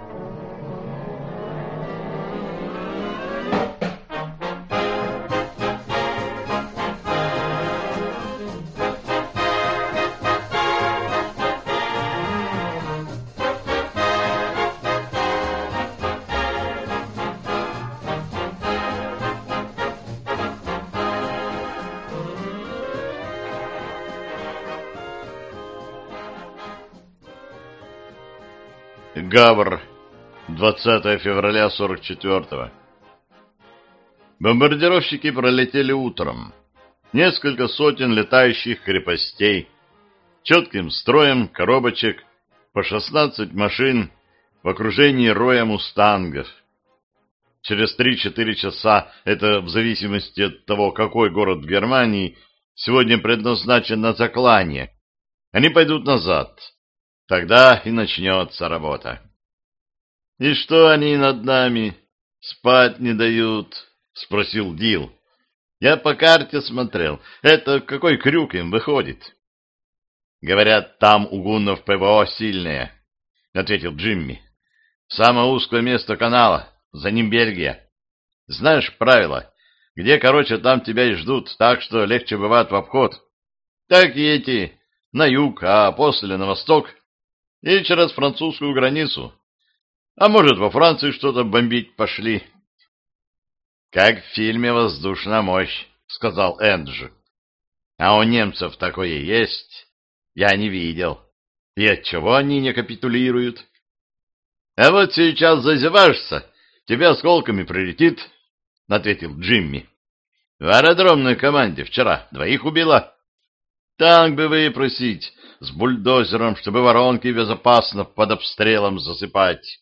Гавр, 20 февраля 44-го. Бомбардировщики пролетели утром. Несколько сотен летающих крепостей, четким строем коробочек, по 16 машин в окружении роя мустангов. Через 3-4 часа, это в зависимости от того, какой город в Германии сегодня предназначен на заклание, они пойдут назад. Тогда и начнется работа. — И что они над нами? Спать не дают? — спросил Дил. — Я по карте смотрел. Это какой крюк им выходит? — Говорят, там у гуннов ПВО сильное, — ответил Джимми. — Самое узкое место канала, за ним Бельгия. Знаешь правила, где, короче, там тебя и ждут, так что легче бывает в обход. Так и эти на юг, а после на восток. И через французскую границу. А может, во Франции что-то бомбить пошли. — Как в фильме «Воздушная мощь», — сказал Эндж. — А у немцев такое есть? Я не видел. И отчего они не капитулируют? — А вот сейчас зазеваешься, тебя осколками прилетит, — ответил Джимми. — В аэродромной команде вчера 2 убило. Танк бы выпросить с бульдозером, чтобы воронки безопасно под обстрелом засыпать.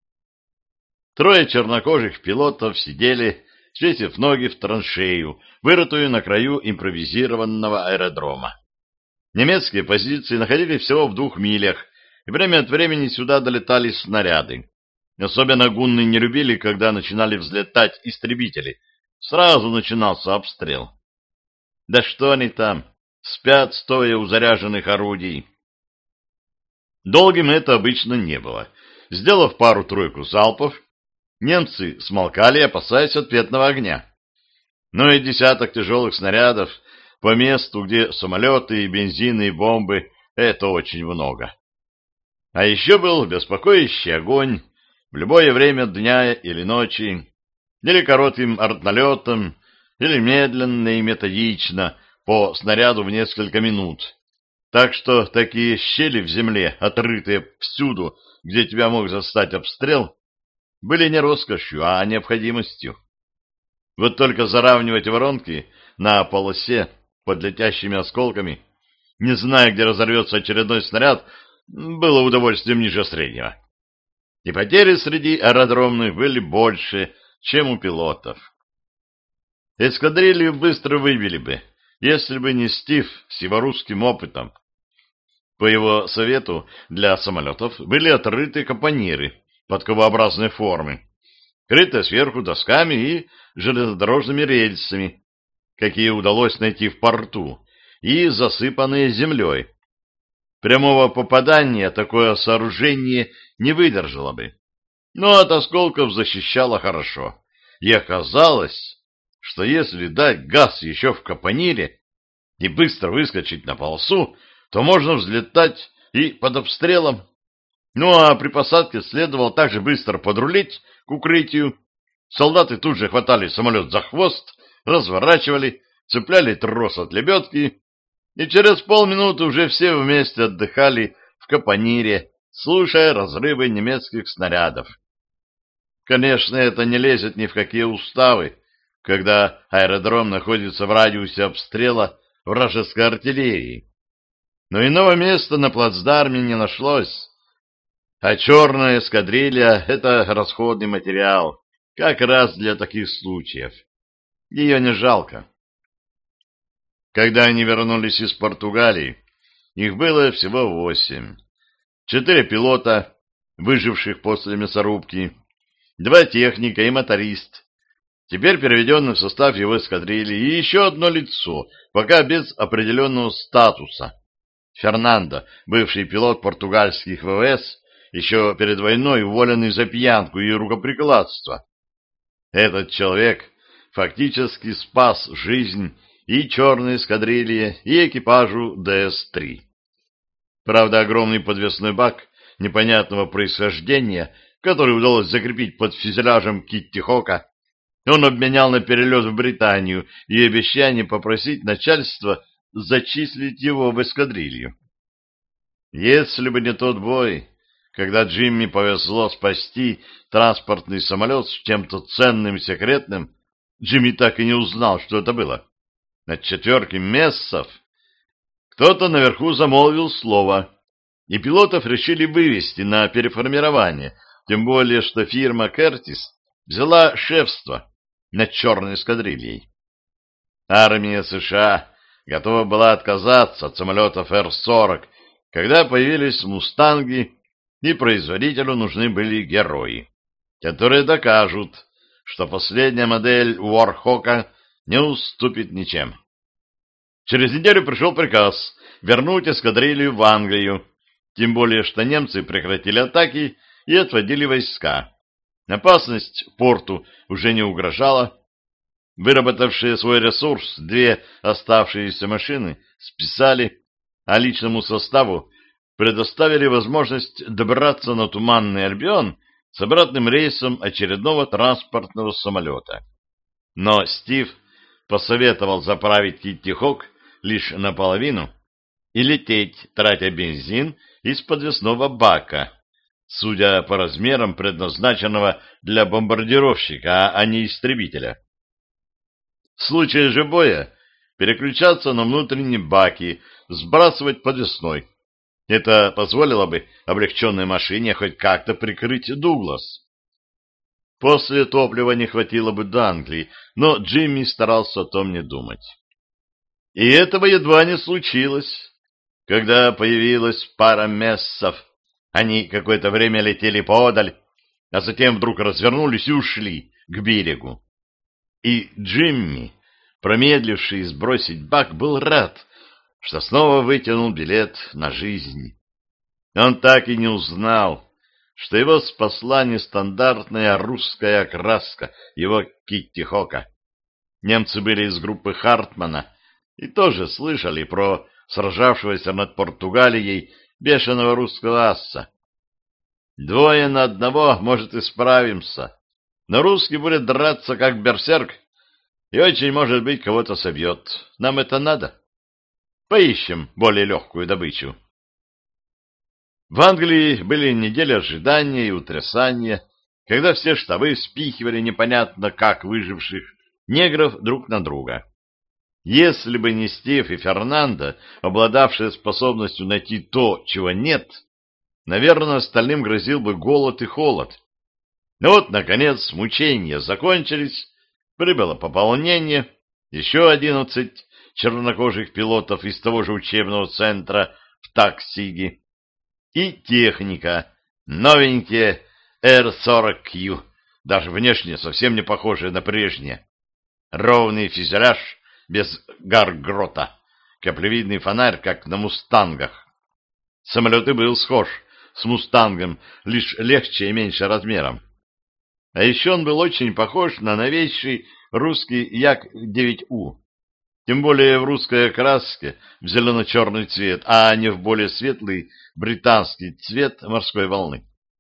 3 чернокожих пилотов сидели, свесив ноги в траншею, вырытую на краю импровизированного аэродрома. Немецкие позиции находились всего в 2 милях, и время от времени сюда долетали снаряды. Особенно гунны не любили, когда начинали взлетать истребители. Сразу начинался обстрел. Да что они там? Спят, стоя у заряженных орудий. Долгим это обычно не было. Сделав пару-тройку залпов, немцы смолкали, опасаясь ответного огня. Но и десяток тяжелых снарядов по месту, где самолеты и бензины и бомбы, это очень много. А еще был беспокоящий огонь в любое время дня или ночи, или коротким артналетом, или медленно и методично, по снаряду в несколько минут. Так что такие щели в земле, отрытые всюду, где тебя мог застать обстрел, были не роскошью, а необходимостью. Вот только заравнивать воронки на полосе под летящими осколками, не зная, где разорвется очередной снаряд, было удовольствием ниже среднего. И потери среди аэродромных были больше, чем у пилотов. Эскадрилью быстро выбили бы, если бы не Стив с его русским опытом. По его совету для самолетов были отрыты капониры подковообразной формы, крытые сверху досками и железнодорожными рельсами, какие удалось найти в порту, и засыпанные землей. Прямого попадания такое сооружение не выдержало бы, но от осколков защищало хорошо. И оказалось, что если дать газ еще в капонире и быстро выскочить на полосу, то можно взлетать и под обстрелом. Ну а при посадке следовало также быстро подрулить к укрытию. Солдаты тут же хватали самолет за хвост, разворачивали, цепляли трос от лебедки, и через полминуты уже все вместе отдыхали в капонире, слушая разрывы немецких снарядов. Конечно, это не лезет ни в какие уставы, когда аэродром находится в радиусе обстрела вражеской артиллерии. Но иного места на плацдарме не нашлось. А черная эскадрилья — это расходный материал, как раз для таких случаев. Ее не жалко. Когда они вернулись из Португалии, их было всего 8. 4 пилота, выживших после мясорубки, 2 техника и моторист, теперь переведенный в состав его эскадрильи, и еще одно лицо, пока без определенного статуса. Фернандо, бывший пилот португальских ВВС еще перед войной уволенный за пьянку и рукоприкладство. Этот человек фактически спас жизнь и черной эскадрилье, и экипажу ДС-3. Правда, огромный подвесной бак непонятного происхождения, который удалось закрепить под фюзеляжем Китти Хока, он обменял на перелет в Британию и обещание попросить начальство зачислить его в эскадрилью. Если бы не тот бой, когда Джимми повезло спасти транспортный самолет с чем-то ценным и секретным, Джимми так и не узнал, что это было. От четверки мессов кто-то наверху замолвил слово, и пилотов решили вывести на переформирование, тем более, что фирма «Кертис» взяла шефство над черной эскадрильей. Армия США готова была отказаться от самолетов Р-40, когда появились «Мустанги», и производителю нужны были герои, которые докажут, что последняя модель Уорхока не уступит ничем. Через неделю пришел приказ вернуть эскадрилью в Англию, тем более, что немцы прекратили атаки и отводили войска. Опасность порту уже не угрожала. Выработавшие свой ресурс, две оставшиеся машины списали, а личному составу предоставили возможность добраться на Туманный Альбион с обратным рейсом очередного транспортного самолета. Но Стив посоветовал заправить Китти Хок лишь наполовину и лететь, тратя бензин из подвесного бака, судя по размерам предназначенного для бомбардировщика, а не истребителя. В случае же боя переключаться на внутренние баки, сбрасывать подвесной. Это позволило бы облегченной машине хоть как-то прикрыть Дуглас. После топлива не хватило бы до Англии, но Джимми старался о том не думать. И этого едва не случилось. Когда появилась пара мессов, они какое-то время летели поодаль, а затем вдруг развернулись и ушли к берегу. И Джимми, промедливший сбросить бак, был рад, что снова вытянул билет на жизнь. Он так и не узнал, что его спасла нестандартная русская окраска, его Китти Хока. Немцы были из группы Хартмана и тоже слышали про сражавшегося над Португалией бешеного русского аса. 2 на 1, может, и справимся, но русский будет драться как берсерк и очень, может быть, кого-то собьет. Нам это надо. Поищем более легкую добычу. В Англии были недели ожидания и утрясания, когда все штабы спихивали непонятно как выживших негров друг на друга. Если бы не Стив и Фернандо, обладавшие способностью найти то, чего нет, наверное, остальным грозил бы голод и холод. Но вот, наконец, мучения закончились, прибыло пополнение, еще 11 чернокожих пилотов из того же учебного центра в Таксиге, и техника, новенькие Р-40Q, даже внешне совсем не похожие на прежние. Ровный фюзеляж без гаргрота, каплевидный фонарь, как на «Мустангах». Самолет и был схож с «Мустангом», лишь легче и меньше размером. А еще он был очень похож на новейший русский Як-9У. Тем более в русской окраске, в зелено-черный цвет, а не в более светлый британский цвет морской волны.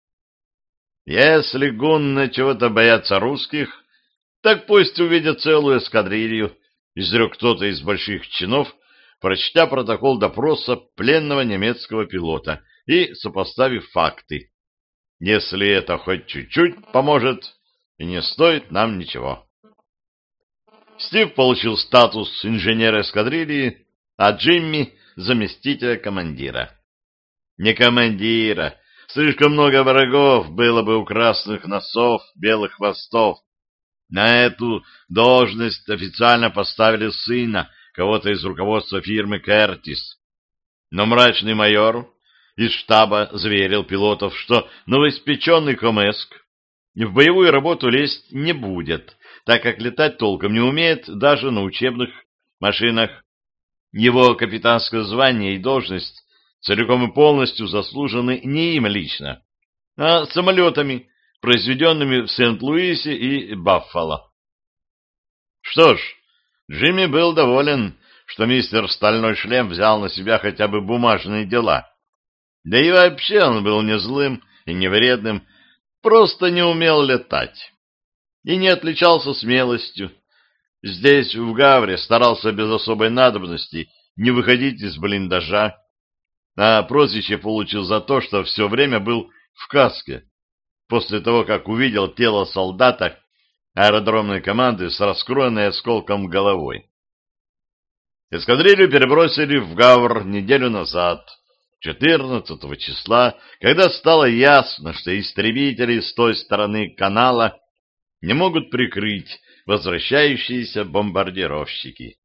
Если гунны чего-то боятся русских, так пусть увидят целую эскадрилью, изрек кто-то из больших чинов, прочтя протокол допроса пленного немецкого пилота и сопоставив факты. Если это хоть чуть-чуть поможет, и не стоит нам ничего. Стив получил статус инженера эскадрильи, а Джимми — заместителя командира. Не командира. Слишком много врагов было бы у красных носов, белых хвостов. На эту должность официально поставили сына кого-то из руководства фирмы «Кертис». Но мрачный майор из штаба заверил пилотов, что новоиспеченный Комеск в боевую работу лезть не будет, так как летать толком не умеет даже на учебных машинах. Его капитанское звание и должность целиком и полностью заслужены не им лично, а самолетами, произведенными в Сент-Луисе и Баффало. Что ж, Джимми был доволен, что мистер Стальной Шлем взял на себя хотя бы бумажные дела. Да и вообще он был не злым и не вредным, просто не умел летать. И не отличался смелостью. Здесь, в Гавре, старался без особой надобности не выходить из блиндажа, а прозвище получил за то, что все время был в каске, после того, как увидел тело солдата аэродромной команды с раскроенной осколком головой. Эскадрилью перебросили в Гавр неделю назад, 14 числа, когда стало ясно, что истребители с той стороны канала не могут прикрыть возвращающиеся бомбардировщики.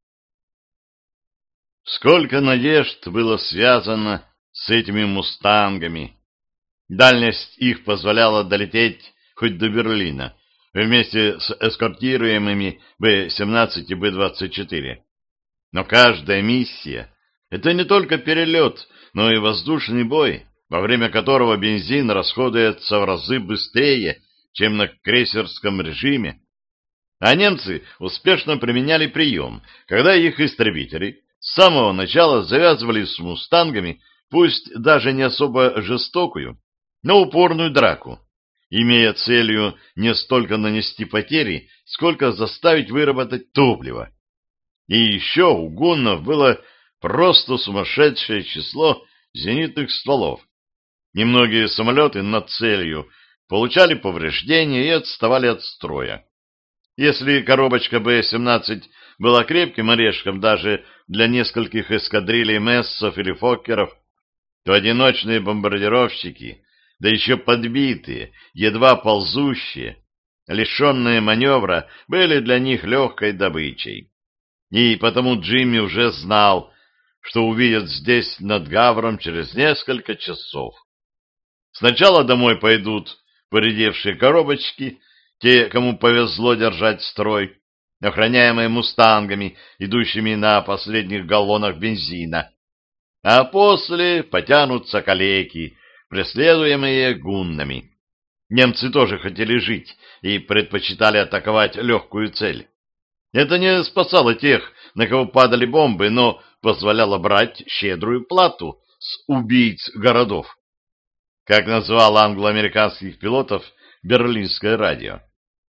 Сколько надежд было связано с этими «Мустангами». Дальность их позволяла долететь хоть до Берлина, вместе с эскортируемыми Б-17 и Б-24. Но каждая миссия — это не только перелет, но и воздушный бой, во время которого бензин расходуется в разы быстрее, чем на крейсерском режиме. А немцы успешно применяли прием, когда их истребители с самого начала завязывали с «Мустангами», пусть даже не особо жестокую, но упорную драку, имея целью не столько нанести потери, сколько заставить выработать топливо. И еще у гуннов было просто сумасшедшее число зенитных стволов. Немногие самолеты над целью получали повреждения и отставали от строя. Если коробочка Б-17 была крепким орешком даже для нескольких эскадрилей Мессов или Фоккеров, то одиночные бомбардировщики, да еще подбитые, едва ползущие, лишенные маневра, были для них легкой добычей. И потому Джимми уже знал, что увидят здесь над Гавром через несколько часов. Сначала домой пойдут поредевшие коробочки, те, кому повезло держать строй, охраняемые «Мустангами», идущими на последних галлонах бензина. А после потянутся калеки, преследуемые гуннами. Немцы тоже хотели жить и предпочитали атаковать легкую цель. Это не спасало тех, на кого падали бомбы, но позволяло брать щедрую плату с убийц городов, как назвало англо-американских пилотов берлинское радио.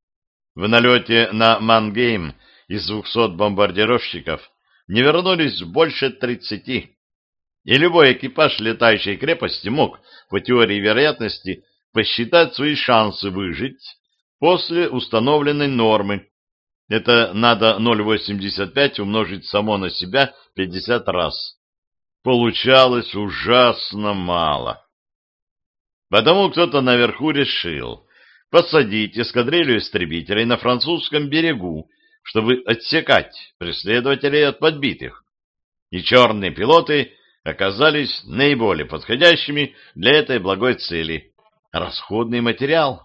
В налете на Мангейм из 200 бомбардировщиков не вернулись больше 30, и любой экипаж летающей крепости мог, по теории вероятности, посчитать свои шансы выжить после установленной нормы. Это надо 0,85 умножить само на себя 50 раз. Получалось ужасно мало. Потому кто-то наверху решил посадить эскадрилью истребителей на французском берегу, чтобы отсекать преследователей от подбитых. И черные пилоты оказались наиболее подходящими для этой благой цели. Расходный материал.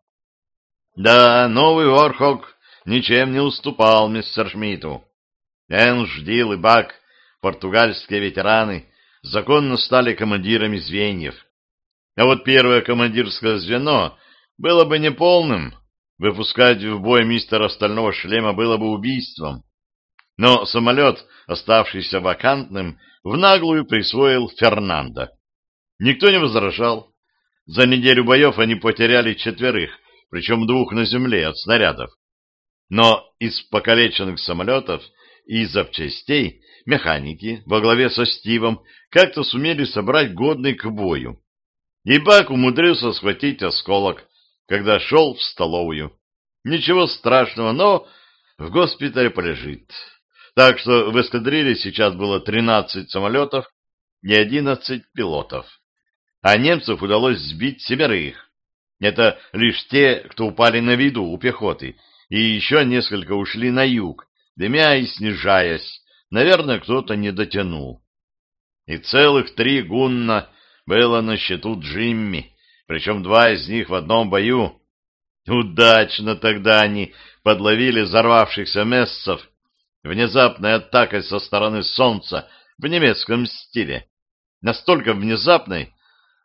Да, новый Орхок ничем не уступал мистер Шмидту. Энж, Дил и Бак, португальские ветераны, законно стали командирами звеньев. А вот первое командирское звено было бы неполным. Выпускать в бой мистера Стального Шлема было бы убийством. Но самолет, оставшийся вакантным, в наглую присвоил Фернандо. Никто не возражал. За неделю боев они потеряли 4, причем 2 на земле от снарядов. Но из покалеченных самолетов и запчастей механики во главе со Стивом как-то сумели собрать годный к бою. И Бак умудрился схватить осколок, когда шел в столовую. Ничего страшного, но в госпитале полежит. Так что в эскадрилье сейчас было 13 самолетов и 11 пилотов. А немцев удалось сбить 7. Это лишь те, кто упали на виду у пехоты, и еще несколько ушли на юг, дымя и снижаясь. Наверное, кто-то не дотянул. И целых 3 гунна было на счету Джимми, причем 2 из них в одном бою. Удачно тогда они подловили взорвавшихся мессов внезапной атакой со стороны солнца в немецком стиле. Настолько внезапной,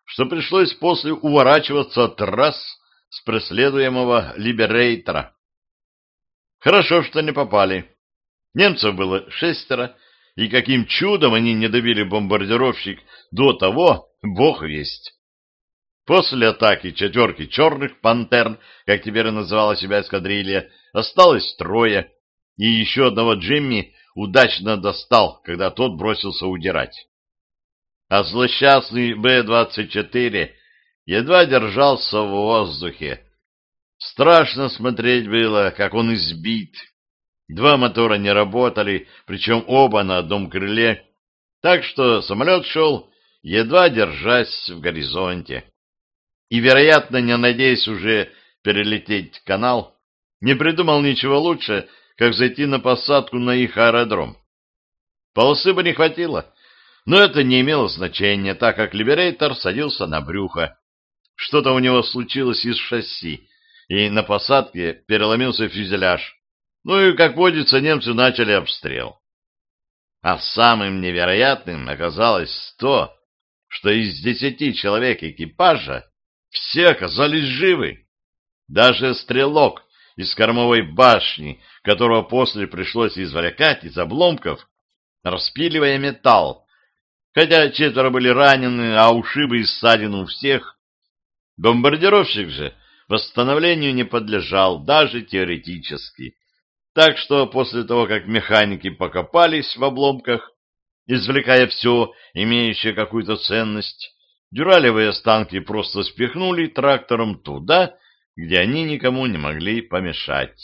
что пришлось после уворачиваться от трасс с преследуемого Либерейтора. Хорошо, что не попали. Немцев было 6, и каким чудом они не добили бомбардировщик до того, бог весть. После атаки 4 черных пантер, как теперь называла себя эскадрилья, осталось 3, и еще одного Джимми удачно достал, когда тот бросился удирать. А злосчастный Б-24 едва держался в воздухе. Страшно смотреть было, как он избит. 2 мотора не работали, причем оба на одном крыле, так что самолет шел, едва держась в горизонте. И, вероятно, не надеясь уже перелететь канал, не придумал ничего лучше, как зайти на посадку на их аэродром. Полосы бы не хватило, но это не имело значения, так как Либерейтор садился на брюхо. Что-то у него случилось из шасси, и на посадке переломился фюзеляж. Ну и, как водится, немцы начали обстрел. А самым невероятным оказалось то, что из 10 человек экипажа все оказались живы. Даже стрелок из кормовой башни, которого после пришлось извлекать из обломков, распиливая металл. Хотя 4 были ранены, а ушибы и ссадины у всех. Бомбардировщик же восстановлению не подлежал, даже теоретически. Так что после того, как механики покопались в обломках, извлекая все, имеющее какую-то ценность, дюралевые останки просто спихнули трактором туда, где они никому не могли помешать.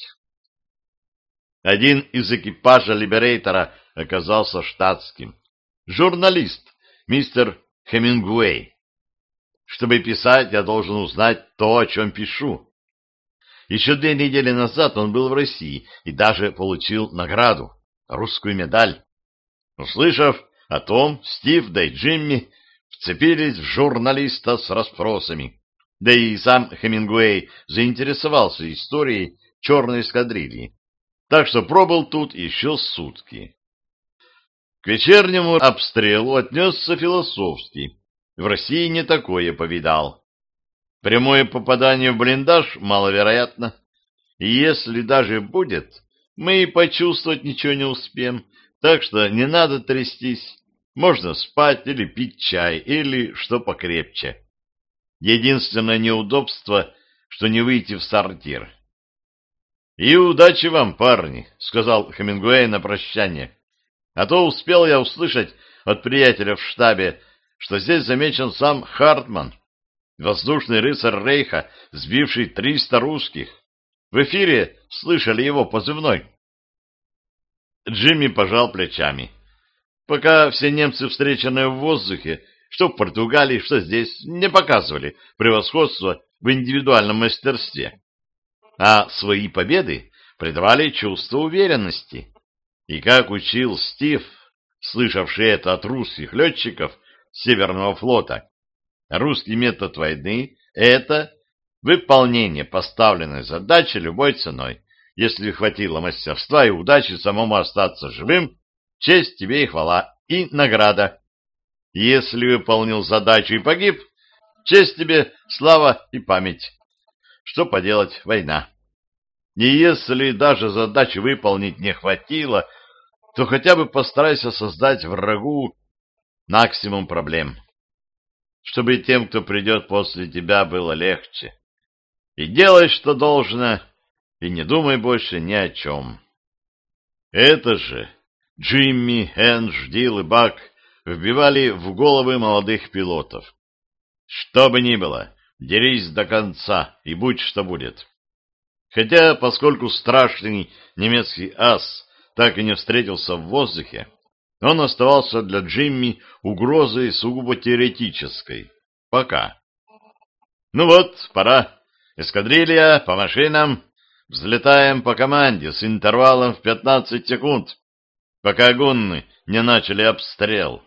Один из экипажа Либерейтора оказался штатским. Журналист, мистер Хемингуэй. Чтобы писать, я должен узнать то, о чем пишу. Еще 2 недели назад он был в России и даже получил награду, русскую медаль. Услышав о том, Стив да и Джимми вцепились в журналиста с расспросами. Да и сам Хемингуэй заинтересовался историей черной эскадрильи, так что пробыл тут еще сутки. К вечернему обстрелу отнесся философски. В России не такое повидал. Прямое попадание в блиндаж маловероятно. И если даже будет, мы и почувствовать ничего не успеем, так что не надо трястись. Можно спать или пить чай, или что покрепче. Единственное неудобство, что не выйти в сортир. — И удачи вам, парни, — сказал Хемингуэй на прощание. А то успел я услышать от приятеля в штабе, что здесь замечен сам Хартман, воздушный рыцарь Рейха, сбивший 300 русских. В эфире слышали его позывной. Джимми пожал плечами. Пока все немцы, встреченные в воздухе, что в Португалии, что здесь, не показывали превосходство в индивидуальном мастерстве, а свои победы придавали чувство уверенности. И как учил Стив, слышавший это от русских летчиков Северного флота, русский метод войны — это выполнение поставленной задачи любой ценой. Если хватило мастерства и удачи самому остаться живым, честь тебе и хвала, и награда. Если выполнил задачу и погиб, честь тебе, слава и память. Что поделать, война. И если даже задачи выполнить не хватило, то хотя бы постарайся создать врагу максимум проблем, чтобы тем, кто придет после тебя, было легче. И делай, что должно, и не думай больше ни о чем. Это же Джимми, Эндж, Дил и Бак вбивали в головы молодых пилотов. Что бы ни было, дерись до конца, и будь что будет. Хотя, поскольку страшный немецкий ас так и не встретился в воздухе, он оставался для Джимми угрозой сугубо теоретической. Пока. Ну вот, пора. Эскадрилья, по машинам. Взлетаем по команде с интервалом в 15 секунд, пока гунны не начали обстрел.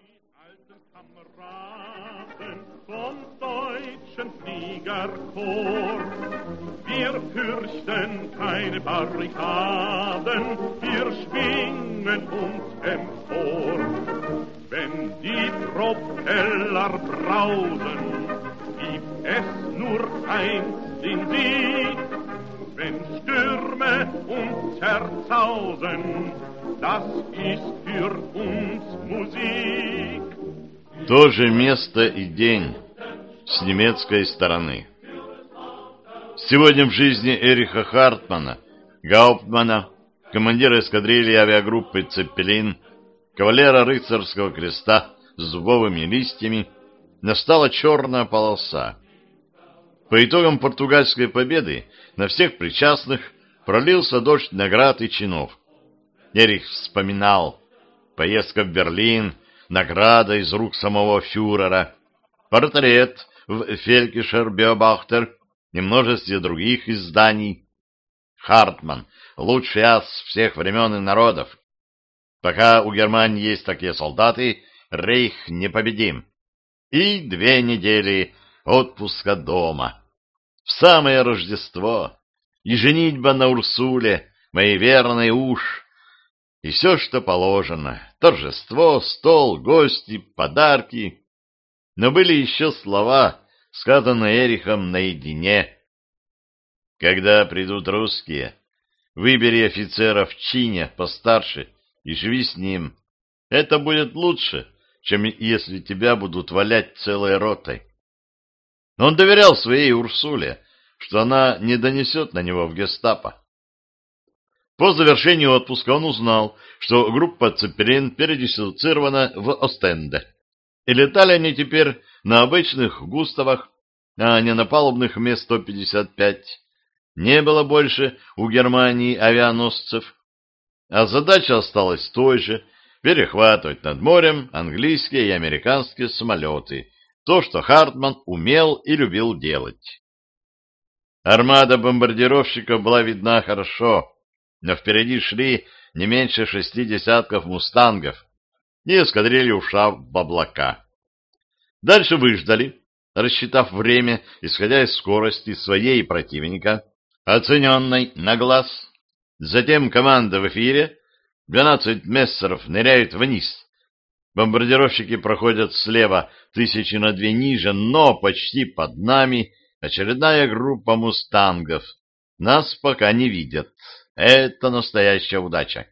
Wir fürchten keine Barrikaden, wir schwingen uns empor. Wenn die Propeller brausen es nur eins den Sieg. Wenn Stürme uns zerzausen, das ist für uns Musik. То же место и день с немецкой стороны. Сегодня в жизни Эриха Хартмана, гауптмана, командира эскадрильи авиагруппы «Цеппелин», кавалера рыцарского креста с дубовыми листьями, настала черная полоса. По итогам португальской победы на всех причастных пролился дождь наград и чинов. Эрих вспоминал поездка в Берлин, награда из рук самого фюрера, портрет в Фелькишер Беобахтер и множестве других изданий. Хартман — лучший ас всех времен и народов. Пока у Германии есть такие солдаты, Рейх непобедим. И 2 недели отпуска дома. В самое Рождество. И женитьба на Урсуле, моей верной уж. И все, что положено. Торжество, стол, гости, подарки. Но были еще слова, сказанные Эрихом наедине. Когда придут русские, выбери офицера в чине постарше и живи с ним. Это будет лучше, чем если тебя будут валять целой ротой. Но он доверял своей Урсуле, что она не донесет на него в гестапо. По завершению отпуска он узнал, что группа «Цеппелин» передислоцирована в Остенде. И летали они теперь на обычных «Густавах», а не на палубных Ме-155. Не было больше у Германии авианосцев. А задача осталась той же — перехватывать над морем английские и американские самолеты. То, что Хартман умел и любил делать. Армада бомбардировщиков была видна хорошо, но впереди шли не меньше 6 десятков мустангов, и эскадрилья ушла в облака. Дальше выждали, рассчитав время, исходя из скорости своей и противника, оцененной на глаз. Затем команда в эфире, 12 мессеров ныряют вниз. Бомбардировщики проходят слева 1000 на 2 ниже, но почти под нами очередная группа мустангов. Нас пока не видят. Это настоящая удача.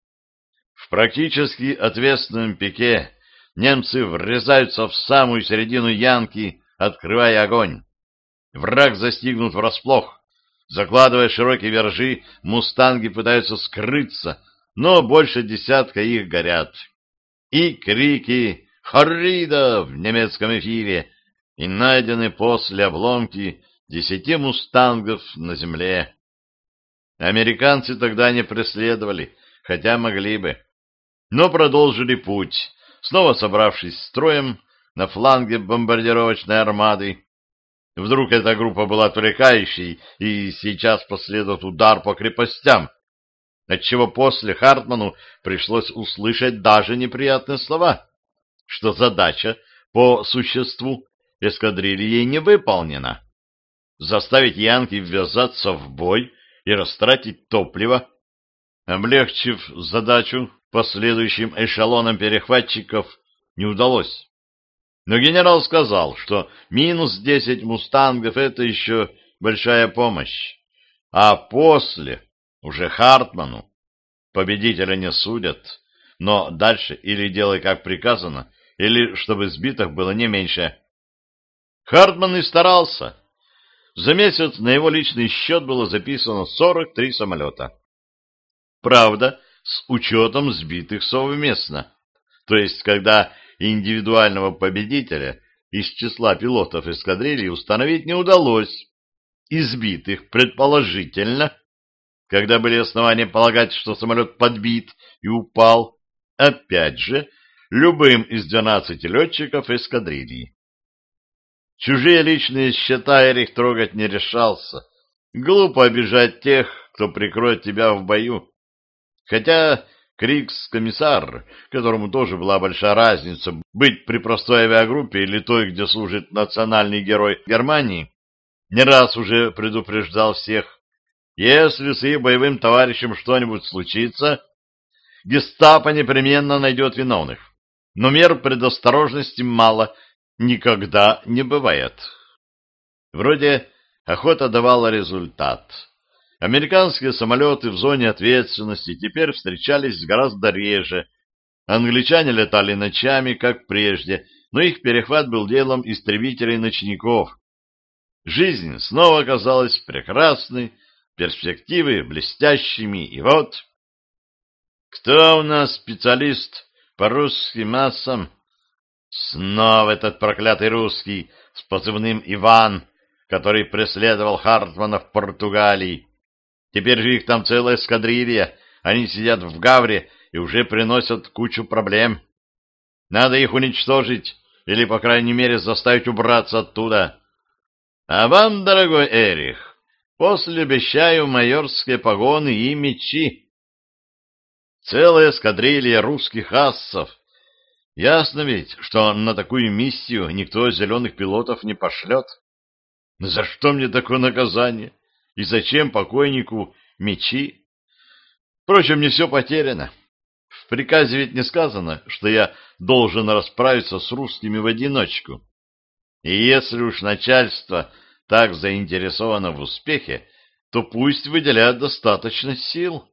В практически ответственном пике немцы врезаются в самую середину Янки, открывая огонь. Враг застигнут врасплох. Закладывая широкие виражи, мустанги пытаются скрыться, но больше десятка их горят. И крики «Хоррида» в немецком эфире, и найдены после обломки 10 мустангов на земле. Американцы тогда не преследовали, хотя могли бы, но продолжили путь, снова собравшись строем на фланге бомбардировочной армады. Вдруг эта группа была отвлекающей, и сейчас последует удар по крепостям, отчего после Хартману пришлось услышать даже неприятные слова, что задача по существу эскадрильи не выполнена. Заставить янки ввязаться в бой и растратить топливо, облегчив задачу последующим эшелонам перехватчиков, не удалось. Но генерал сказал, что минус 10 мустангов — это еще большая помощь, а после уже Хартману победителя не судят, но дальше или делай как приказано, или чтобы сбитых было не меньше. Хартман и старался. За месяц на его личный счет было записано 43 самолета. Правда, с учетом сбитых совместно. То есть, когда индивидуального победителя из числа пилотов эскадрильи установить не удалось. Избитых, предположительно, когда были основания полагать, что самолет подбит и упал, опять же, любым из 12 летчиков эскадрильи. Чужие личные счета Эрих трогать не решался. Глупо обижать тех, кто прикроет тебя в бою. Хотя Кригс-комиссар, которому тоже была большая разница быть при простой авиагруппе или той, где служит национальный герой Германии, не раз уже предупреждал всех: если с их боевым товарищем что-нибудь случится, гестапо непременно найдет виновных. Но мер предосторожности мало, никогда не бывает. Вроде охота давала результат. Американские самолеты в зоне ответственности теперь встречались гораздо реже. Англичане летали ночами, как прежде, но их перехват был делом истребителей-ночников. Жизнь снова оказалась прекрасной, перспективы блестящими, и вот... Кто у нас специалист по русским массам? Снова этот проклятый русский с позывным «Иван», который преследовал Хартмана в Португалии. Теперь же их там целая эскадрилья, они сидят в Гавре и уже приносят кучу проблем. Надо их уничтожить или, по крайней мере, заставить убраться оттуда. А вам, дорогой Эрих, после обещаю майорские погоны и мечи. Целая эскадрилья русских ассов. Ясно ведь, что на такую миссию никто зеленых пилотов не пошлет. За что мне такое наказание? И зачем покойнику мечи? Впрочем, не все потеряно. В приказе ведь не сказано, что я должен расправиться с русскими в одиночку. И если уж начальство так заинтересовано в успехе, то пусть выделяет достаточно сил.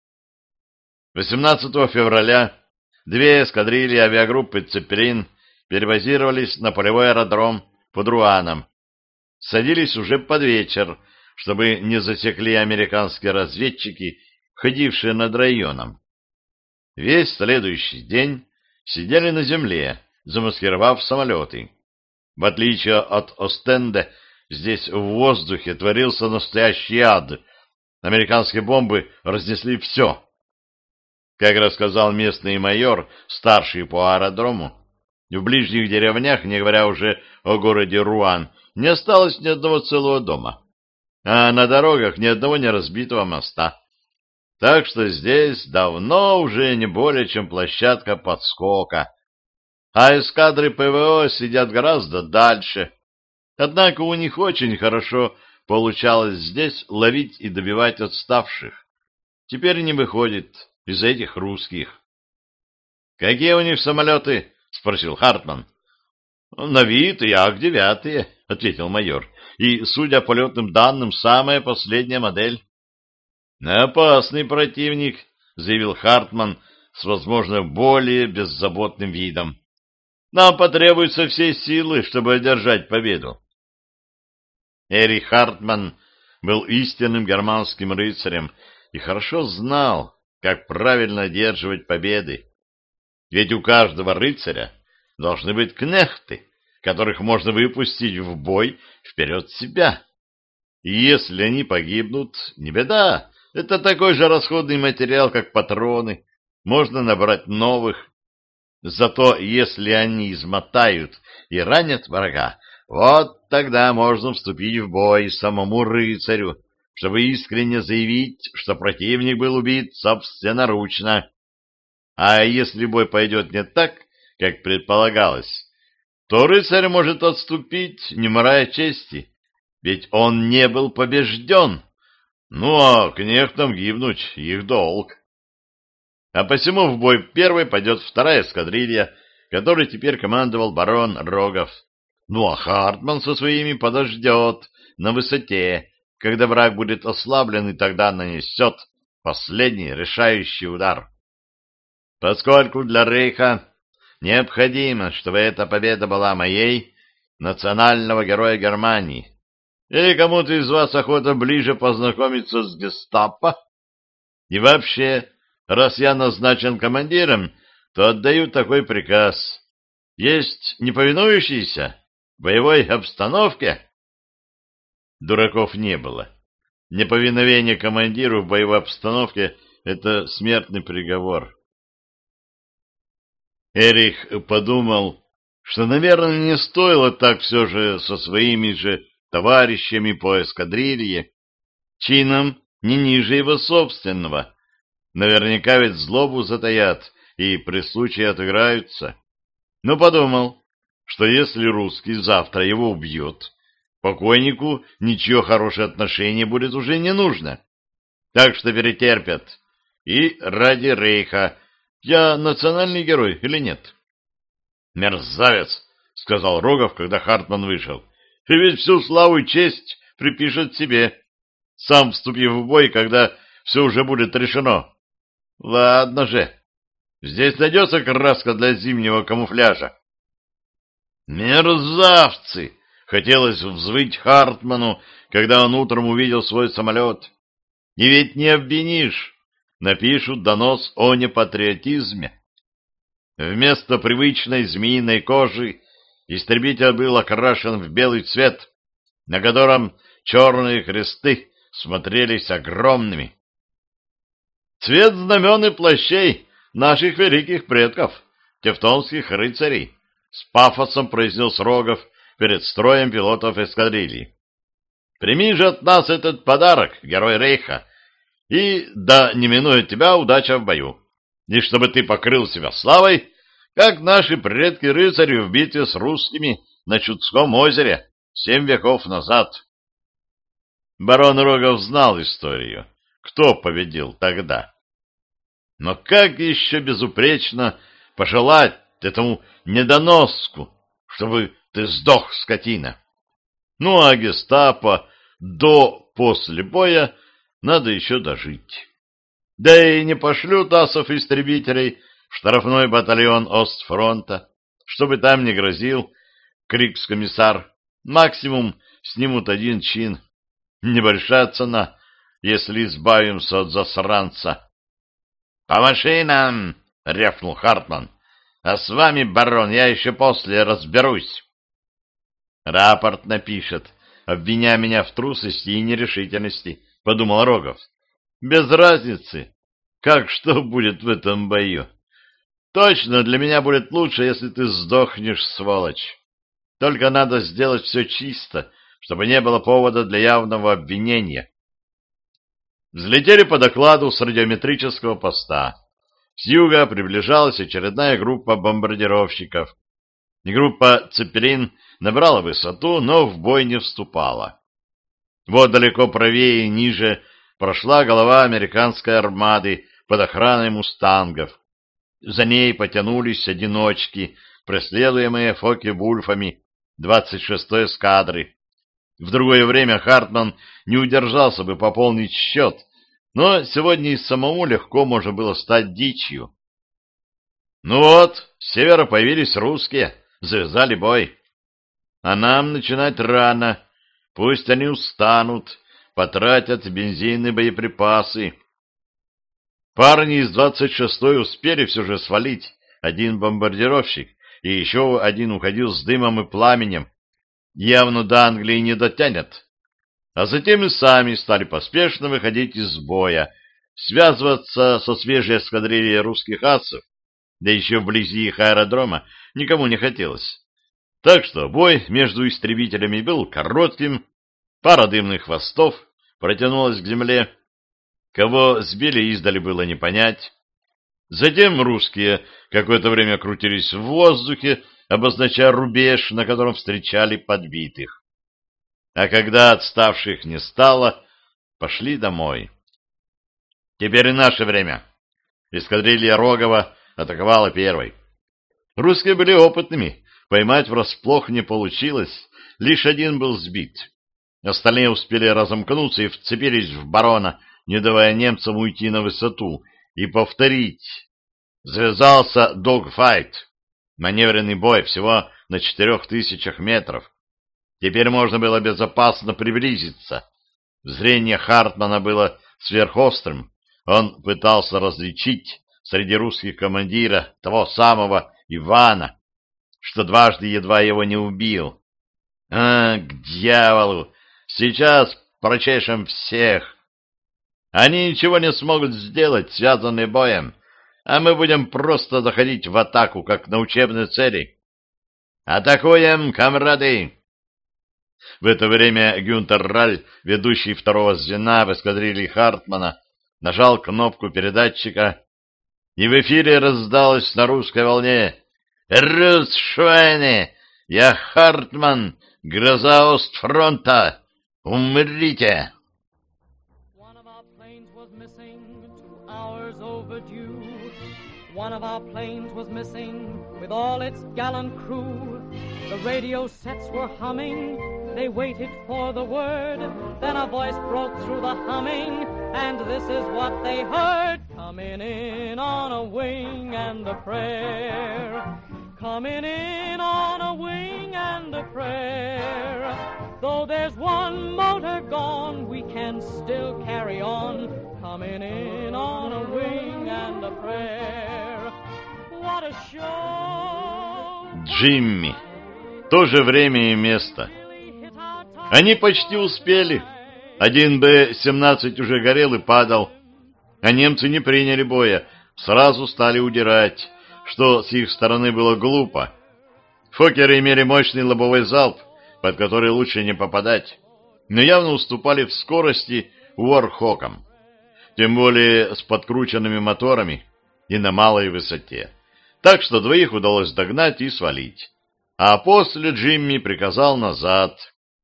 18 февраля две эскадрильи авиагруппы «Цепелин» перебазировались на полевой аэродром под Руаном. Садились уже под вечер, чтобы не засекли американские разведчики, ходившие над районом. Весь следующий день сидели на земле, замаскировав самолеты. В отличие от Остенде, здесь в воздухе творился настоящий ад. Американские бомбы разнесли все. Как рассказал местный майор, старший по аэродрому, в ближних деревнях, не говоря уже о городе Руан, не осталось ни одного целого дома, а на дорогах ни одного неразбитого моста. Так что здесь давно уже не более чем площадка подскока, а эскадры ПВО сидят гораздо дальше. Однако у них очень хорошо получалось здесь ловить и добивать отставших. Теперь не выходит из этих русских. — Какие у них самолеты? — спросил Хартман. — На вид Як-9, — ответил майор. — И, судя по летным данным, самая последняя модель. — Опасный противник, — заявил Хартман с, возможно, более беззаботным видом. — Нам потребуются все силы, чтобы одержать победу. Эрих Хартман был истинным германским рыцарем и хорошо знал, как правильно одерживать победы. Ведь у каждого рыцаря должны быть кнехты, которых можно выпустить в бой вперед себя. И если они погибнут, не беда, это такой же расходный материал, как патроны, можно набрать новых. Зато если они измотают и ранят врага, вот тогда можно вступить в бой самому рыцарю, чтобы искренне заявить, что противник был убит собственноручно. А если бой пойдет не так, как предполагалось, то рыцарь может отступить, не морая чести, ведь он не был побежден. Ну, а кнехтам гибнуть их долг. А посему в бой первой пойдет вторая эскадрилья, которой теперь командовал барон Рогов. Ну, а Хартман со своими подождет на высоте, когда враг будет ослаблен, и тогда нанесет последний решающий удар. Поскольку для Рейха необходимо, чтобы эта победа была моей, национального героя Германии, или кому-то из вас охота ближе познакомиться с гестапо? И вообще, раз я назначен командиром, то отдаю такой приказ. Есть неповинующиеся в боевой обстановке? Дураков не было. Неповиновение командиру в боевой обстановке — это смертный приговор. Эрих подумал, что, наверное, не стоило так все же со своими же товарищами по эскадрилье, чином не ниже его собственного. Наверняка ведь злобу затаят и при случае отыграются. Но подумал, что если русский завтра его убьет, покойнику ничего хорошее отношение будет уже не нужно. Так что перетерпят. И ради Рейха. Я национальный герой или нет? Мерзавец, сказал Рогов, когда Хартман вышел. И ведь всю славу и честь припишет себе, сам вступив в бой, когда все уже будет решено. Ладно же, здесь найдется краска для зимнего камуфляжа. Мерзавцы! Хотелось взвыть Хартману, когда он утром увидел свой самолет. И ведь не обвинишь, напишут донос о непатриотизме. Вместо привычной змеиной кожи истребитель был окрашен в белый цвет, на котором черные кресты смотрелись огромными. Цвет знамен и плащей наших великих предков, тевтонских рыцарей, с пафосом произнес Рогов перед строем пилотов эскадрильи. Прими же от нас этот подарок, герой Рейха, и да не минует тебя удача в бою. И чтобы ты покрыл себя славой, как наши предки-рыцари в битве с русскими на Чудском озере 7 веков назад. Барон Рогов знал историю, кто победил тогда. Но как еще безупречно пожелать этому недоноску, чтобы ты сдох, скотина? Ну, а гестапо после боя надо еще дожить. Да и не пошлют асов-истребителей в штрафной батальон Остфронта, чтобы там не грозил крикс-комиссар. Максимум снимут 1 чин. Небольшая цена, если избавимся от засранца. — По машинам! — рявкнул Хартман. — А с вами, барон, я еще после разберусь. — Рапорт напишет, обвиняя меня в трусости и нерешительности, — подумал Рогов. — Без разницы, как что будет в этом бою. Точно для меня будет лучше, если ты сдохнешь, сволочь. Только надо сделать все чисто, чтобы не было повода для явного обвинения. Взлетели по докладу с радиометрического поста. С юга приближалась очередная группа бомбардировщиков. Группа «Цепелин» набрала высоту, но в бой не вступала. Вот далеко правее и ниже прошла голова американской армады под охраной мустангов. За ней потянулись одиночки, преследуемые Фоке-Вульфами 26-й эскадры. В другое время Хартман не удержался бы пополнить счет, но сегодня и самому легко можно было стать дичью. Ну вот, с севера появились русские, завязали бой. А нам начинать рано, пусть они устанут, потратят бензин и боеприпасы. Парни из 26-й успели все же свалить 1 бомбардировщик, и еще 1 уходил с дымом и пламенем. Явно до Англии не дотянет. А затем и сами стали поспешно выходить из боя, связываться со свежей эскадрильей русских асов, да еще вблизи их аэродрома никому не хотелось. Так что бой между истребителями был коротким, пара дымных хвостов протянулась к земле. Кого сбили издали было не понять. Затем русские какое-то время крутились в воздухе, обозначая рубеж, на котором встречали подбитых. А когда отставших не стало, пошли домой. Теперь и наше время. Эскадрилья Рогова атаковала первой. Русские были опытными, поймать врасплох не получилось, лишь 1 был сбит. Остальные успели разомкнуться и вцепились в барона, не давая немцам уйти на высоту и повторить. Завязался догфайт. Маневренный бой всего на 4000 метров. Теперь можно было безопасно приблизиться. Зрение Хартмана было сверхострым. Он пытался различить среди русских командира того самого Ивана, что дважды едва его не убил. А, к дьяволу! Сейчас прочешем всех. Они ничего не смогут сделать, связанные боем, а мы будем просто заходить в атаку, как на учебные цели. Атакуем, комрады! В это время Гюнтер Раль, ведущий 2-го звена в эскадрилье Хартмана, нажал кнопку передатчика, и в эфире раздалось на русской волне: «Русшвайне! Я Хартман, гроза Остфронта! Умрите!» One of our planes was missing with all its gallant crew. The radio sets were humming, they waited for the word. Then a voice broke through the humming, and this is what they heard. Coming in on a wing and a prayer. Coming in on a wing and a prayer. Though there's one motor gone, we can still carry on. Coming in on a wing and a prayer. What a show! Джимми. То же время и место. Они почти успели. Один Б-17 уже горел и падал. А немцы не приняли боя, сразу стали удирать, что с их стороны было глупо. Фоккеры имели мощный лобовой залп, под который лучше не попадать, но явно уступали в скорости Уорхокам, тем более с подкрученными моторами и на малой высоте. Так что двоих удалось догнать и свалить. А после Джимми приказал назад.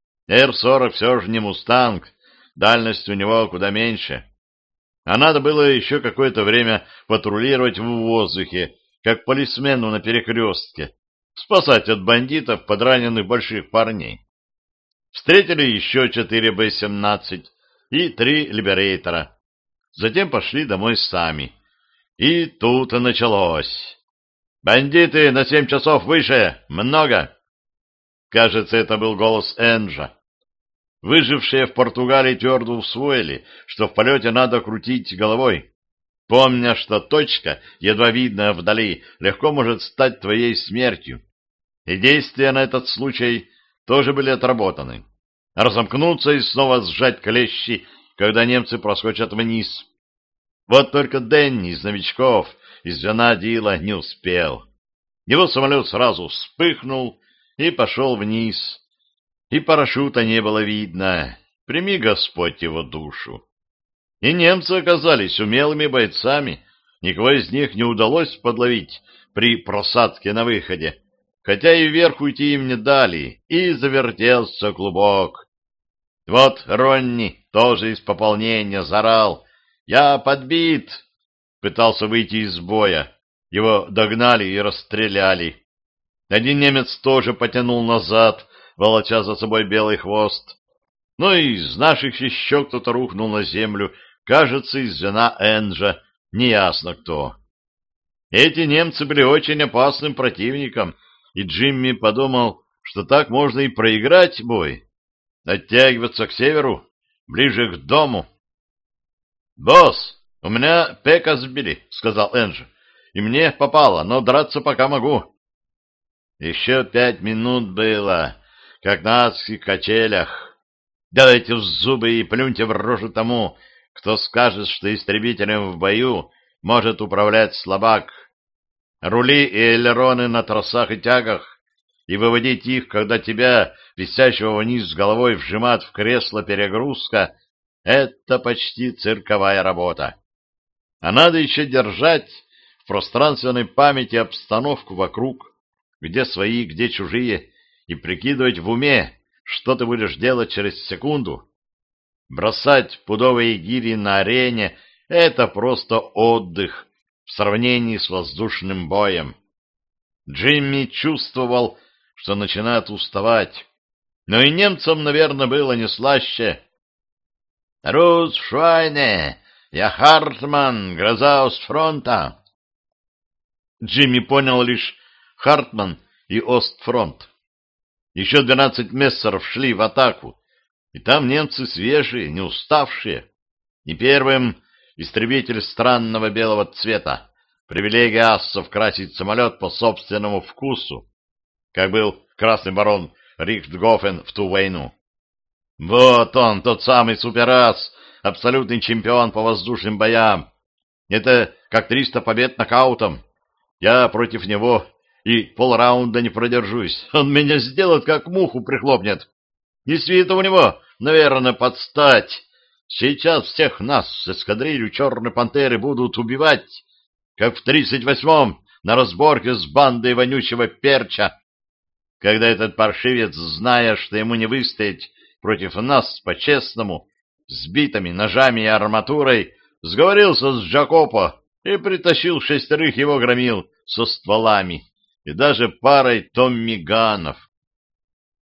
Р-40 все же не «Мустанг», дальность у него куда меньше. А надо было еще какое-то время патрулировать в воздухе, как полисмену на перекрестке, спасать от бандитов подраненных больших парней. Встретили еще 4 Б-17 и 3 Либерейтора. Затем пошли домой сами. И тут и началось. «Бандиты на 7 часов выше! Много!» Кажется, это был голос Энджа. Выжившие в Португалии твердо усвоили, что в полете надо крутить головой, помня, что точка, едва видная вдали, легко может стать твоей смертью. И действия на этот случай тоже были отработаны. Разомкнуться и снова сжать клещи, когда немцы проскочат вниз. Вот только Дэнни из новичков, из звена Дила, не успел. Его самолет сразу вспыхнул и пошел вниз. И парашюта не было видно. Прими, Господь, его душу. И немцы оказались умелыми бойцами. Никого из них не удалось подловить при просадке на выходе, хотя и вверх уйти им не дали, и завертелся клубок. Вот Ронни тоже из пополнения заорал: «Я подбит!» Пытался выйти из боя. Его догнали и расстреляли. Один немец тоже потянул назад, волоча за собой белый хвост. Ну и из наших еще кто-то рухнул на землю, кажется, из звена Энджа, неясно кто. Эти немцы были очень опасным противником, и Джимми подумал, что так можно и проиграть бой. Оттягиваться к северу, ближе к дому. «Босс, у меня Пека сбили», — сказал Энджи, — «и мне попало, но драться пока могу». Еще 5 минут было, как на адских качелях. Давайте в зубы и плюньте в рожу тому, кто скажет, что истребителем в бою может управлять слабак. Рули и элероны на тросах и тягах, и выводить их, когда тебя, висящего вниз головой, вжимает в кресло перегрузка, это почти цирковая работа. А надо еще держать в пространственной памяти обстановку вокруг, где свои, где чужие, и прикидывать в уме, что ты будешь делать через секунду. Бросать пудовые гири на арене — это просто отдых в сравнении с воздушным боем. Джимми чувствовал, что начинает уставать, но и немцам, наверное, было не слаще. «Рус Швайне! Я Хартман, гроза Остфронта!» Джимми понял лишь Хартман и Остфронт. Еще 12 мессеров шли в атаку, и там немцы свежие, не уставшие. И первым истребитель странного белого цвета, привилегия ассов красить самолет по собственному вкусу, как был красный барон Рихтгофен в ту войну. Вот он, тот самый суперас, абсолютный чемпион по воздушным боям. Это как 300 побед нокаутом. Я против него и полраунда не продержусь. Он меня сделает, как муху прихлопнет. И свита у него, наверное, подстать. Сейчас всех нас с эскадрилью Черной Пантеры будут убивать, как в 38-м на разборке с бандой вонючего перча. Когда этот паршивец, зная, что ему не выстоять против нас по-честному, с битами, ножами и арматурой, сговорился с Джакопо и притащил 6 его громил со стволами и даже парой томми-ганов.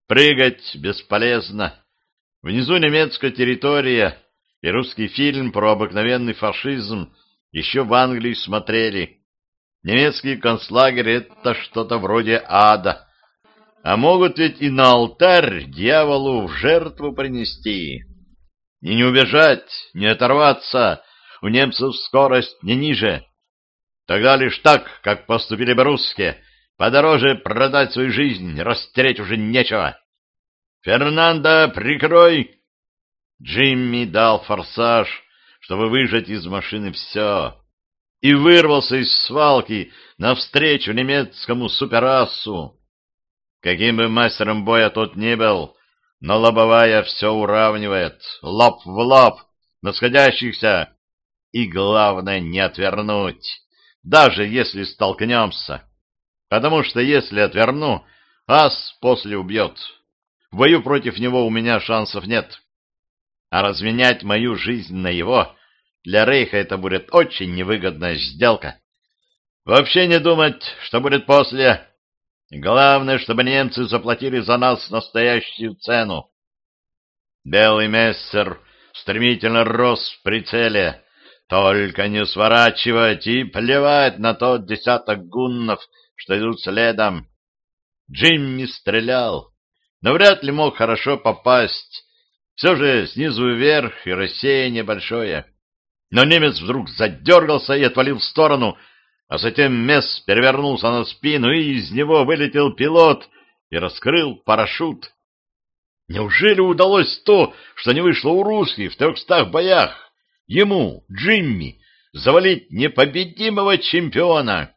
Прыгать бесполезно. Внизу немецкая территория, и русский фильм про обыкновенный фашизм еще в Англии смотрели. Немецкий концлагерь — это что-то вроде ада. А могут ведь и на алтарь дьяволу в жертву принести. И не убежать, не оторваться, у немцев скорость не ниже. Тогда лишь так, как поступили бы русские, подороже продать свою жизнь, растереть уже нечего. «Фернандо, прикрой!» Джимми дал форсаж, чтобы выжать из машины все, и вырвался из свалки навстречу немецкому суперасу. Каким бы мастером боя тот ни был, но лобовая все уравнивает, лоб в лоб, на сходящихся, и главное не отвернуть, даже если столкнемся, потому что если отверну, ас после убьет. В бою против него у меня шансов нет. А разменять мою жизнь на его, для Рейха это будет очень невыгодная сделка. Вообще не думать, что будет после. Главное, чтобы немцы заплатили за нас настоящую цену. Белый мессер стремительно рос в прицеле. Только не сворачивать и плевать на тот десяток гуннов, что идут следом. Джимми стрелял, но вряд ли мог хорошо попасть. Все же снизу вверх и рассеяние большое. Но немец вдруг задергался и отвалил в сторону, а затем Месс перевернулся на спину, и из него вылетел пилот и раскрыл парашют. Неужели удалось то, что не вышло у русских в 300 боях? Ему, Джимми, завалить непобедимого чемпиона.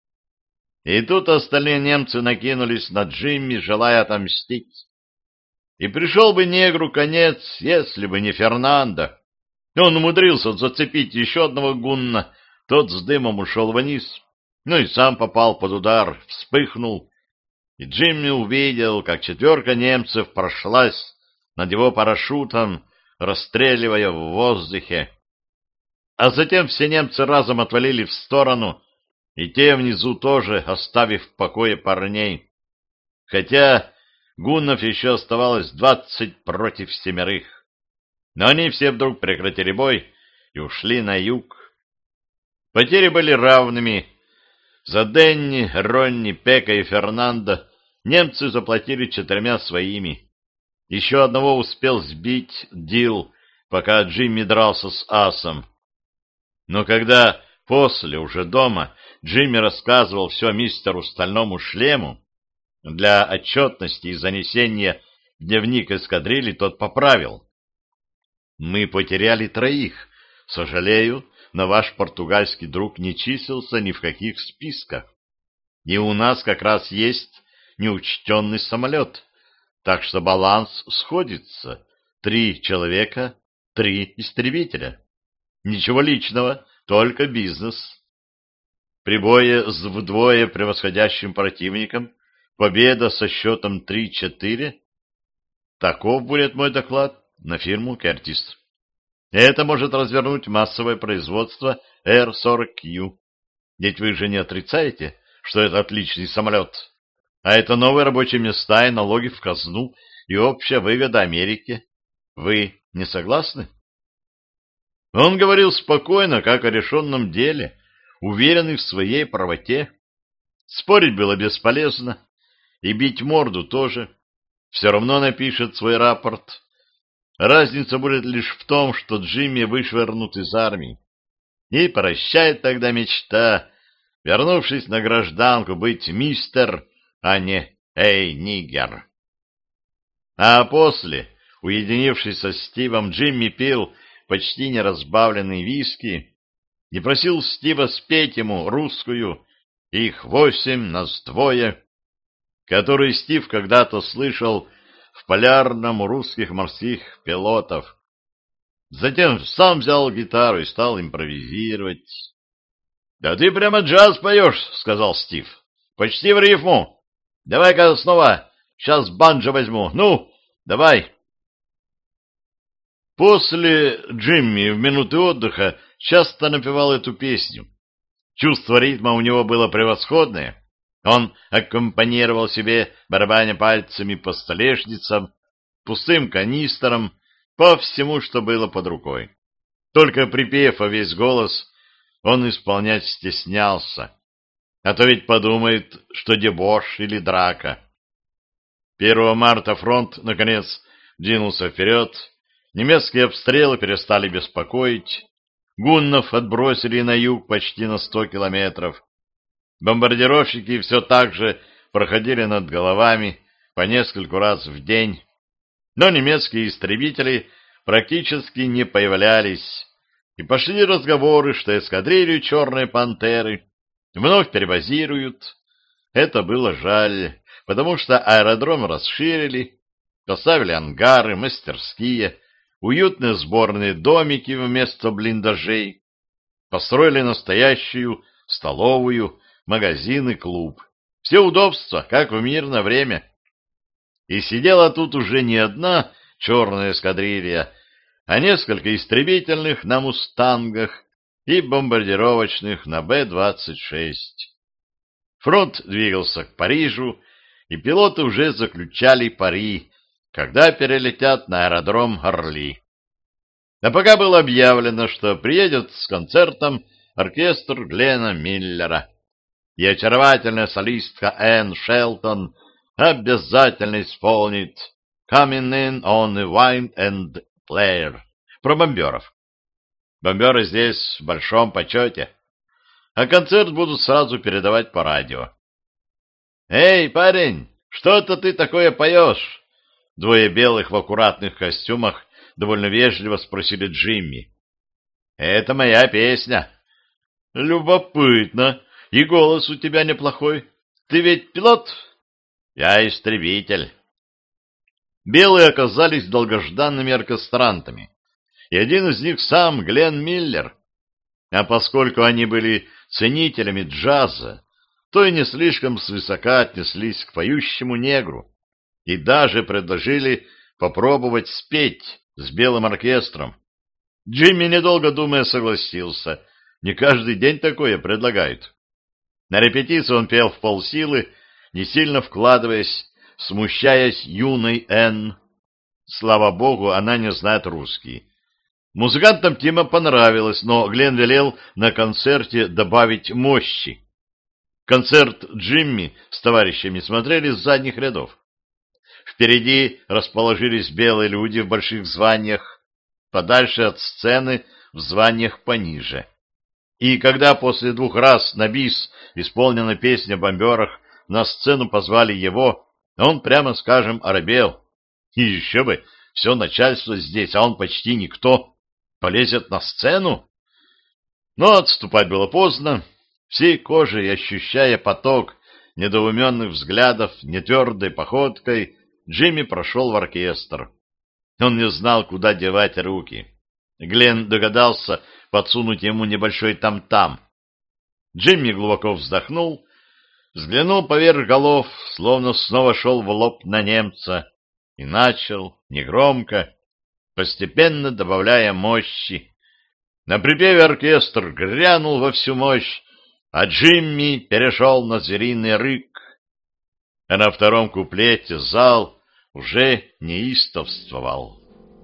И тут остальные немцы накинулись на Джимми, желая отомстить. И пришел бы негру конец, если бы не Фернандо. Он умудрился зацепить еще одного гунна, тот с дымом ушел вниз, ну и сам попал под удар, вспыхнул. И Джимми увидел, как 4 немцев прошлась над его парашютом, расстреливая в воздухе. А затем все немцы разом отвалили в сторону, и те внизу тоже, оставив в покое парней. Хотя гуннов еще оставалось 20 против 7. Но они все вдруг прекратили бой и ушли на юг. Потери были равными. За Денни, Ронни, Пека и Фернандо немцы заплатили 4 своими. Еще одного успел сбить Дил, пока Джимми дрался с асом. Но когда после, уже дома, Джимми рассказывал все мистеру Стальному Шлему, для отчетности и занесения в дневник эскадрильи, тот поправил: «Мы потеряли 3. Сожалею, но ваш португальский друг не числился ни в каких списках. И у нас как раз есть неучтенный самолет, так что баланс сходится. 3 человека, 3 истребителя. Ничего личного, только бизнес. При бое с вдвое превосходящим противником победа со счетом 3-4. Таков будет мой доклад на фирму Кертис. Это может развернуть массовое производство Р-40Q. Ведь вы же не отрицаете, что это отличный самолет. А это новые рабочие места и налоги в казну, и общая выгода Америке. Вы не согласны?» Он говорил спокойно, как о решенном деле, уверенный в своей правоте. Спорить было бесполезно, и бить морду тоже. Все равно напишет свой рапорт. Разница будет лишь в том, что Джимми вышвырнут из армии. И прощает тогда мечта, вернувшись на гражданку, быть мистер, а не «Эй, нигер». А после, уединившись со Стивом, Джимми пил почти неразбавленный виски и просил Стива спеть ему русскую «Их 8 нас 2», который Стив когда-то слышал в полярном у русских морских пилотов. Затем сам взял гитару и стал импровизировать. «Да ты прямо джаз поешь», — сказал Стив. «Почти в рифму. Давай-ка снова, сейчас банджо возьму. Ну, давай». После Джимми в минуты отдыха часто напевал эту песню. Чувство ритма у него было превосходное. Он аккомпанировал себе, барабаня пальцами по столешницам, пустым канистрам, по всему, что было под рукой. Только припев во весь голос он исполнять стеснялся. А то ведь подумает, что дебош или драка. 1 марта фронт, наконец, двинулся вперед. Немецкие обстрелы перестали беспокоить. Гуннов отбросили на юг почти на 100 километров. Бомбардировщики все так же проходили над головами по нескольку раз в день. Но немецкие истребители практически не появлялись. И пошли разговоры, что эскадрилью «Черной пантеры» вновь перебазируют. Это было жаль, потому что аэродром расширили, поставили ангары, мастерские, уютные сборные домики вместо блиндажей, построили настоящую столовую, магазин и клуб. Все удобства, как в мирное время. И сидела тут уже не одна черная эскадрилья, а несколько истребительных на «Мустангах» и бомбардировочных на Б-26. Фронт двигался к Парижу, и пилоты уже заключали пари, когда перелетят на аэродром Орли. А пока было объявлено, что приедет с концертом оркестр Глена Миллера, и очаровательная солистка Энн Шелтон обязательно исполнит «Coming in on the Wine and Player» про бомберов. Бомберы здесь в большом почете, а концерт будут сразу передавать по радио. «Эй, парень, что-то ты такое поешь?» Двое белых в аккуратных костюмах довольно вежливо спросили Джимми. «Это моя песня». «Любопытно. И голос у тебя неплохой. Ты ведь пилот?» «Я истребитель». Белые оказались долгожданными оркестрантами, и один из них сам Глен Миллер. А поскольку они были ценителями джаза, то и не слишком свысока отнеслись к поющему негру и даже предложили попробовать спеть с белым оркестром. Джимми, недолго думая, согласился. Не каждый день такое предлагают. На репетиции он пел в полсилы, не сильно вкладываясь, смущаясь юной Энн. Слава богу, она не знает русский. Музыкантам тема понравилась, но Глен велел на концерте добавить мощи. Концерт Джимми с товарищами смотрели с задних рядов. Впереди расположились белые люди в больших званиях, подальше от сцены в званиях пониже. И когда после 2 раз на бис исполнена песня о бомберах, на сцену позвали его, он, прямо скажем, оробел. И еще бы, все начальство здесь, а он почти никто. Полезет на сцену? Но отступать было поздно. Всей кожей ощущая поток недоуменных взглядов, нетвердой походкой, Джимми прошел в оркестр. Он не знал, куда девать руки. Глен догадался подсунуть ему небольшой там-там. Джимми глубоко вздохнул, взглянул поверх голов, словно снова шел в лоб на немца, и начал, негромко, постепенно добавляя мощи. На припеве оркестр грянул во всю мощь, а Джимми перешел на звериный рык. А на втором куплете зал уже неистовствовал.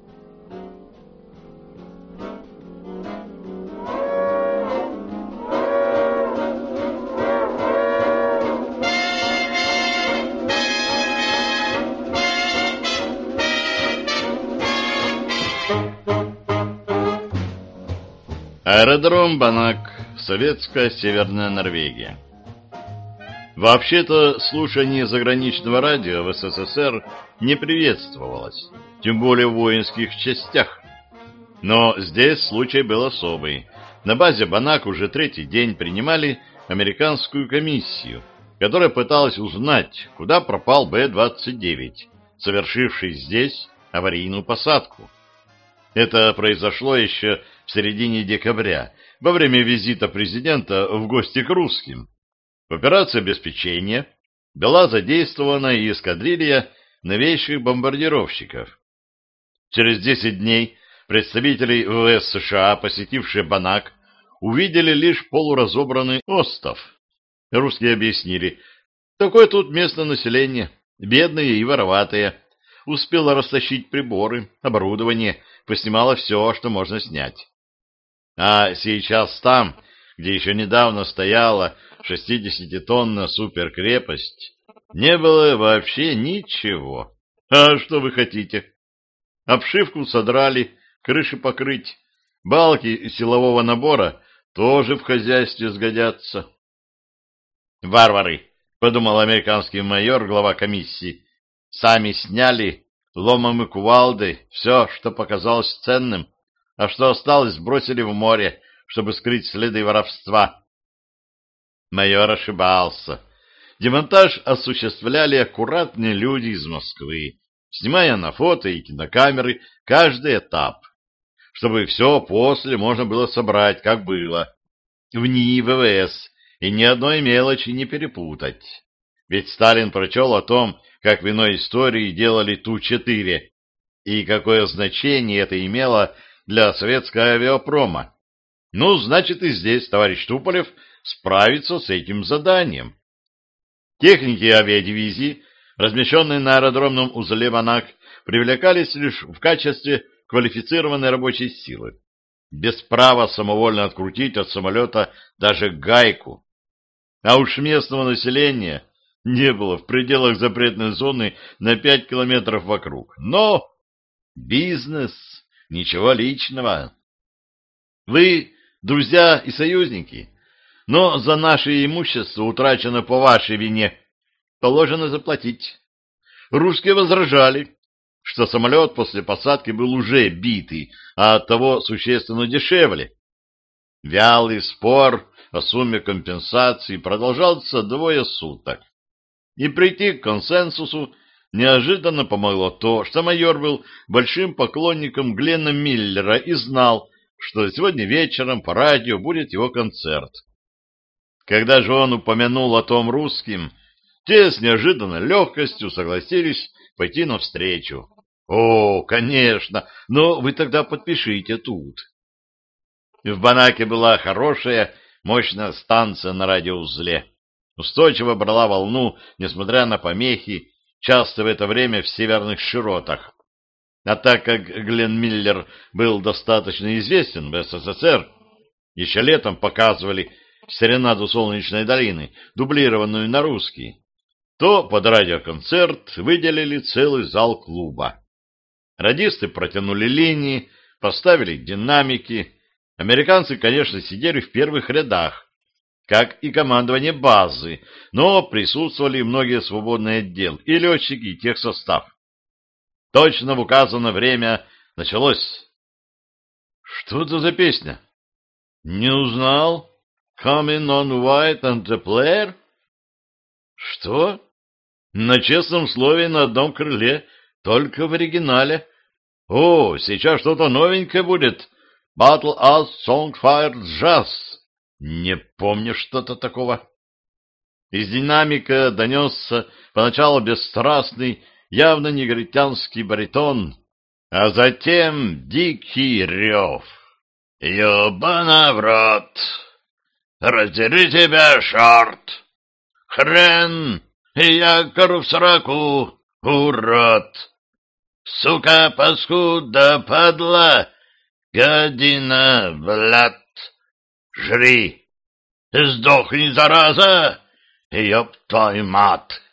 Аэродром Банак, советская Северная Норвегия. Вообще-то слушание заграничного радио в СССР не приветствовалось, тем более в воинских частях. Но здесь случай был особый. На базе Банак уже 3-й день принимали американскую комиссию, которая пыталась узнать, куда пропал Б-29, совершивший здесь аварийную посадку. Это произошло еще в середине декабря, во время визита президента в гости к русским. В операции обеспечения была задействована и эскадрилья новейших бомбардировщиков. Через 10 дней представители ВВС США, посетившие Банак, увидели лишь полуразобранный остов. Русские объяснили, Такое тут местное население, бедное и вороватое. Успело растащить приборы, оборудование, поснимало все, что можно снять. А сейчас там, где еще недавно стояла 60-тонная суперкрепость, не было вообще ничего. А что вы хотите? Обшивку содрали, крыши покрыть, балки силового набора тоже в хозяйстве сгодятся. «Варвары!» — подумал американский майор, глава комиссии. «Сами сняли ломом и кувалдой все, что показалось ценным, а что осталось, бросили в море, чтобы скрыть следы воровства». Майор ошибался. Демонтаж осуществляли аккуратные люди из Москвы, снимая на фото и кинокамеры каждый этап, чтобы все после можно было собрать, как было, в НИИ ВВС, и ни одной мелочи не перепутать. Ведь Сталин прочел о том, как в иной истории делали Ту-4, и какое значение это имело для советского авиапрома. Ну, значит, и здесь товарищ Туполев справится с этим заданием. Техники авиадивизии, размещенные на аэродромном узле Монак, привлекались лишь в качестве квалифицированной рабочей силы, без права самовольно открутить от самолета даже гайку. А уж местного населения не было в пределах запретной зоны на 5 километров вокруг. Но бизнес, ничего личного. Вы друзья и союзники, но за наше имущество, утраченное по вашей вине, положено заплатить. Русские возражали, что самолет после посадки был уже битый, а оттого существенно дешевле. Вялый спор о сумме компенсации продолжался 2 суток. И прийти к консенсусу неожиданно помогло то, что майор был большим поклонником Гленна Миллера и знал, что сегодня вечером по радио будет его концерт. Когда же он упомянул о том русским, те с неожиданной легкостью согласились пойти навстречу. О, конечно, но вы тогда подпишите тут. В Банаке была хорошая, мощная станция на радиоузле. Устойчиво брала волну, несмотря на помехи, часто в это время в северных широтах. А так как Гленн Миллер был достаточно известен в СССР, еще летом показывали «Серенаду солнечной долины», дублированную на русский, то под радиоконцерт выделили целый зал клуба. Радисты протянули линии, поставили динамики. Американцы, конечно, сидели в первых рядах, как и командование базы, но присутствовали многие свободные отделы и летчики, и техсостав. Точно в указанное время началось. Что это за песня? Не узнал? Coming on White and the Player? Что? На честном слове на одном крыле, только в оригинале. О, сейчас что-то новенькое будет. Battle of Songfire Jazz. Не помню что-то такого. Из динамика донесся поначалу бесстрастный, явно негритянский баритон, а затем дикий рев. «Ёбана в рот! Раздери тебя, шорт! Хрен! Якорь в сраку, урод! Сука, паскуда, падла! Гадина, блядь! Жри! Сдохни, зараза! Ёб твою мать!